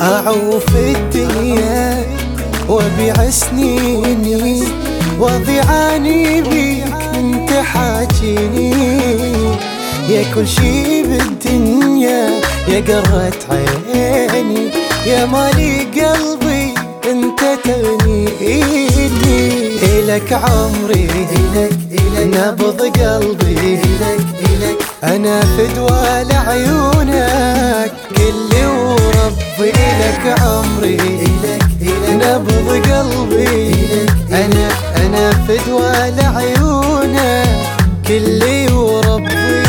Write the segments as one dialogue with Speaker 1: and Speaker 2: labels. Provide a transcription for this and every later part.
Speaker 1: أعوف الدنيا وابيع سنيني وضيعاني بيك انت حاجيني، يا كل شي بالدنيا يا قرة عيني، يا مالي قلبي انت تغنيني. إلك عمري إلك نبض قلبي إلك أنا فدوى لعيونك كل وربي. إلك عمري إلك نبض قلبي أنا فدوى لعيونك كل وربي.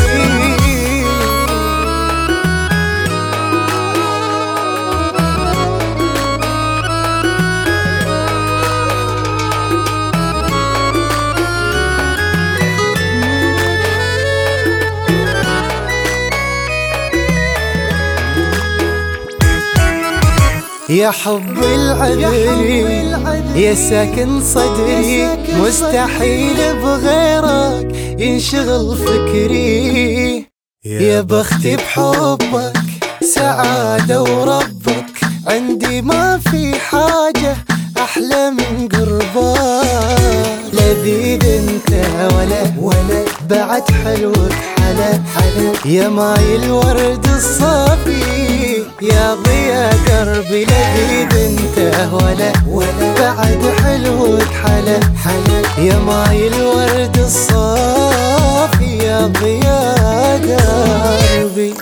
Speaker 1: يا حب العذري يا ساكن صدري، مستحيل بغيرك ينشغل فكري، يا بختي بحبك سعادة وربك، عندي ما في حاجة أحلى من قربك. لذيذ انت ولا بعد حلوك حلا يا ماي الورد الصافي يا ضيا دربي. لذيذ انت ولا بعد حلوك حلا يا ماي الورد الصافي يا ضيا دربي.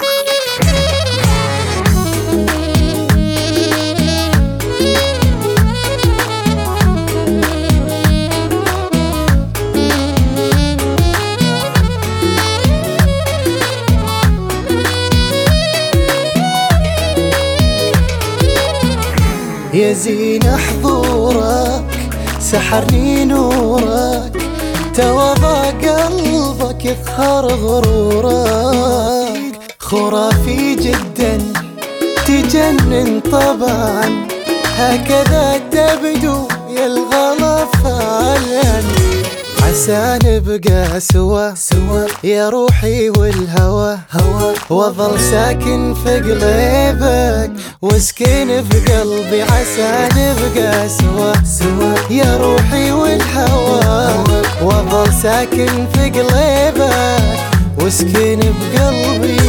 Speaker 1: يا زين حضورك سحرني نورك، توضى قلبك يقهر غرورك، خرافي جدا تجنن طبعا، هكذا تبدو يا الغلا فعلا. عسى نبقى سوا يا روحي والهوى واظل ساكن في قلبك واسكن في قلبي. عسى نبقى سوا يا روحي والهوى واظل ساكن في قلبك واسكن بقلبي.